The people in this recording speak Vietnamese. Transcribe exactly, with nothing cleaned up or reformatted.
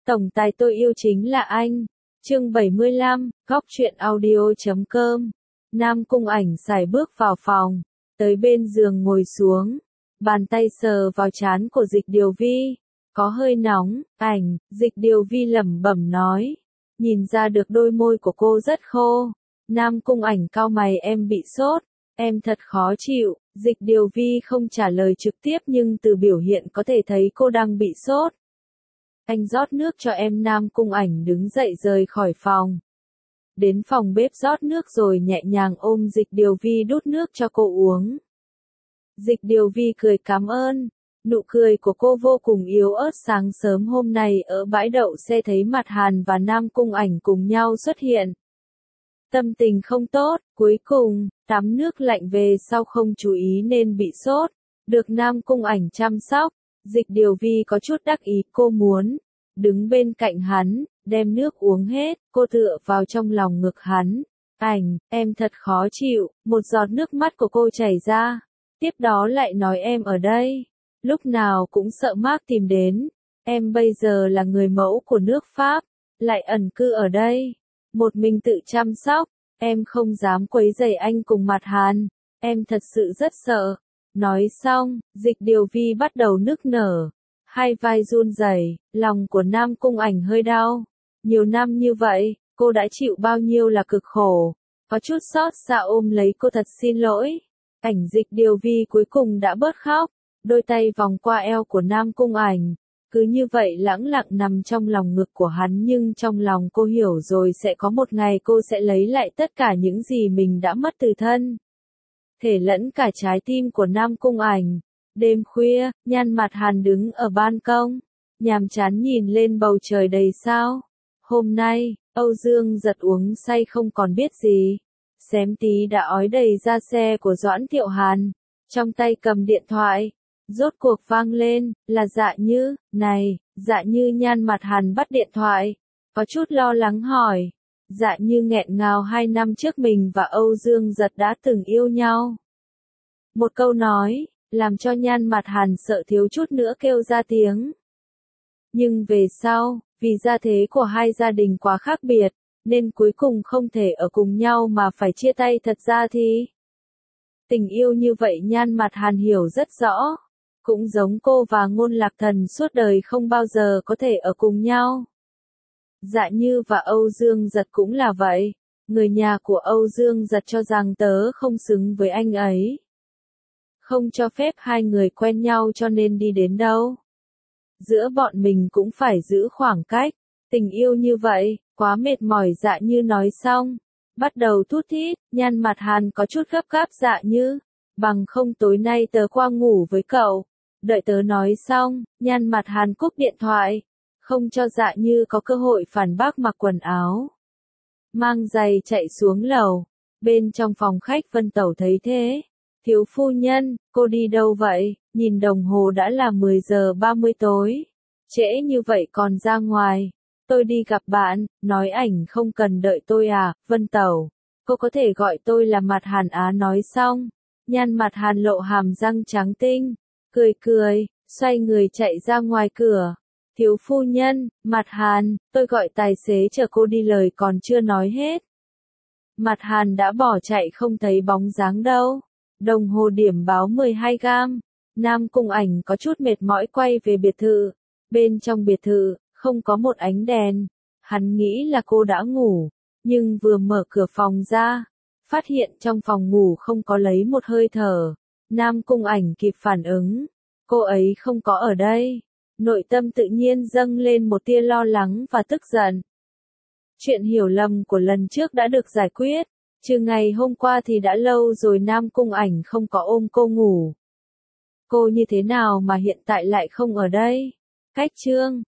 Tổng tài tôi yêu chính là anh. Chương bảy mươi lăm, góc truyện audio chấm com. Nam Cung Ảnh sải bước vào phòng, tới bên giường ngồi xuống, bàn tay sờ vào trán của Dịch Điều Vi, có hơi nóng. Ảnh, Dịch Điều Vi lẩm bẩm nói, nhìn ra được đôi môi của cô rất khô. Nam Cung Ảnh cau mày, em bị sốt, em thật khó chịu. Dịch Điều Vi không trả lời trực tiếp nhưng từ biểu hiện có thể thấy cô đang bị sốt. Anh rót nước cho em. Nam Cung Ảnh đứng dậy rời khỏi phòng. Đến phòng bếp rót nước rồi nhẹ nhàng ôm Dịch Điều Vi đút nước cho cô uống. Dịch Điều Vi cười cảm ơn. Nụ cười của cô vô cùng yếu ớt. Sáng sớm hôm nay ở bãi đậu xe thấy Mạt Hàn và Nam Cung Ảnh cùng nhau xuất hiện. Tâm tình không tốt, cuối cùng, tắm nước lạnh về sau không chú ý nên bị sốt. Được Nam Cung Ảnh chăm sóc, Dịch Điều Vi có chút đắc ý. Cô muốn đứng bên cạnh hắn, đem nước uống hết. Cô tựa vào trong lòng ngực hắn. Ảnh, em thật khó chịu. Một giọt nước mắt của cô chảy ra. Tiếp đó lại nói em ở đây, lúc nào cũng sợ Mark tìm đến. Em bây giờ là người mẫu của nước Pháp, lại ẩn cư ở đây, một mình tự chăm sóc. Em không dám quấy rầy anh cùng Mạt Hàn. Em thật sự rất sợ. Nói xong, Dịch Điều Vi bắt đầu nức nở. Hai vai run rẩy, lòng của Nam Cung Ảnh hơi đau. Nhiều năm như vậy, cô đã chịu bao nhiêu là cực khổ. Có chút xót xa ôm lấy cô, thật xin lỗi. Ảnh. Dịch Điều Vi cuối cùng đã bớt khóc, đôi tay vòng qua eo của Nam Cung Ảnh. Cứ như vậy lãng lặng nằm trong lòng ngực của hắn, nhưng trong lòng cô hiểu rồi sẽ có một ngày cô sẽ lấy lại tất cả những gì mình đã mất từ thân thể lẫn cả trái tim của Nam Cung Ảnh. Đêm khuya, Nhan Mạt Hàn đứng ở ban công, nhàm chán nhìn lên bầu trời đầy sao. Hôm nay, Âu Dương Giật uống say không còn biết gì. Xém tí đã ói đầy ra xe của Doãn Thiệu Hàn, trong tay cầm điện thoại. Rốt cuộc vang lên, là Dạ Như. Này, Dạ Như. Nhan Mạt Hàn bắt điện thoại, có chút lo lắng hỏi. Dạ Như nghẹn ngào, hai năm trước mình và Âu Dương Giật đã từng yêu nhau. Một câu nói, làm cho Nhan Mạt Hàn sợ thiếu chút nữa kêu ra tiếng. Nhưng về sau, vì gia thế của hai gia đình quá khác biệt, nên cuối cùng không thể ở cùng nhau mà phải chia tay. Thật ra thì tình yêu như vậy Nhan Mạt Hàn hiểu rất rõ. Cũng giống cô và Ngôn Lạc Thần suốt đời không bao giờ có thể ở cùng nhau. Dạ Như và Âu Dương Giật cũng là vậy. Người nhà của Âu Dương Giật cho rằng tớ không xứng với anh ấy, không cho phép hai người quen nhau, cho nên đi đến đâu giữa bọn mình cũng phải giữ khoảng cách. Tình yêu như vậy, quá mệt mỏi. Dạ Như nói xong, bắt đầu thút thít. Nhan Mạt Hàn có chút gấp gáp. Dạ Như, bằng không tối nay tớ qua ngủ với cậu. Đợi tớ nói xong, Nhan Mạt Hàn cúp điện thoại, không cho Dạ Như có cơ hội phản bác. Mặc quần áo, mang giày chạy xuống lầu. Bên trong phòng khách Vân Tẩu thấy thế. Thiếu phu nhân, cô đi đâu vậy? Nhìn đồng hồ đã là mười giờ ba mươi tối. Trễ như vậy còn ra ngoài. Tôi đi gặp bạn. Nói Ảnh không cần đợi tôi à? Vân Tẩu, cô có thể gọi tôi là Mạt Hàn á. Nói xong, Nhan Mạt Hàn lộ hàm răng trắng tinh, cười cười, xoay người chạy ra ngoài cửa. Thiếu phu nhân, Mạt Hàn, tôi gọi tài xế chở cô đi. Lời còn chưa nói hết, Mạt Hàn đã bỏ chạy không thấy bóng dáng đâu. Đồng hồ điểm báo mười hai gam. Nam Cung Ảnh có chút mệt mỏi quay về biệt thự. Bên trong biệt thự, không có một ánh đèn. Hắn nghĩ là cô đã ngủ, nhưng vừa mở cửa phòng ra, phát hiện trong phòng ngủ không có lấy một hơi thở. Nam Cung Ảnh kịp phản ứng, cô ấy không có ở đây. Nội tâm tự nhiên dâng lên một tia lo lắng và tức giận. Chuyện hiểu lầm của lần trước đã được giải quyết. Trừ ngày hôm qua thì đã lâu rồi Nam Cung Ảnh không có ôm cô ngủ. Cô như thế nào mà hiện tại lại không ở đây? Cách chương